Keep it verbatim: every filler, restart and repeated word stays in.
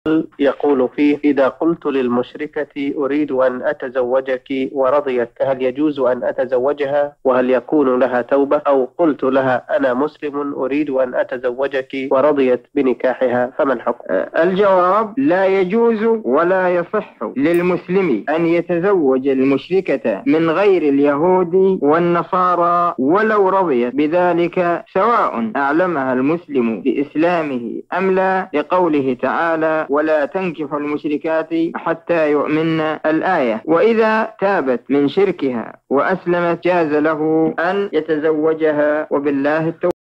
يقول فيه: إذا قلت للمشركة أريد أن أتزوجك ورضيت، هل يجوز أن أتزوجها؟ وهل يكون لها توبة؟ أو قلت لها أنا مسلم أريد أن أتزوجك ورضيت بنكاحها، فما الحكم؟ الجواب: لا يجوز ولا يصح للمسلم أن يتزوج المشركة من غير اليهود والنصارى ولو رضيت بذلك، سواء أعلمها المسلم بإسلامه أم لا، لقوله تعالى: ولا تنكحوا المشركات حتى يؤمن الآية. وإذا تابت من شركها وأسلمت جاز له أن يتزوجها، وبالله التوفيق.